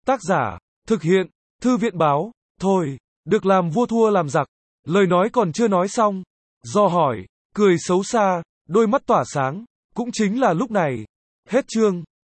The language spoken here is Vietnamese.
Tác giả, thực hiện, Thư viện báo, thôi, được làm vua thua làm giặc. Lời nói còn chưa nói xong. Do hỏi, cười xấu xa, đôi mắt tỏa sáng, cũng chính là lúc này. Hết chương.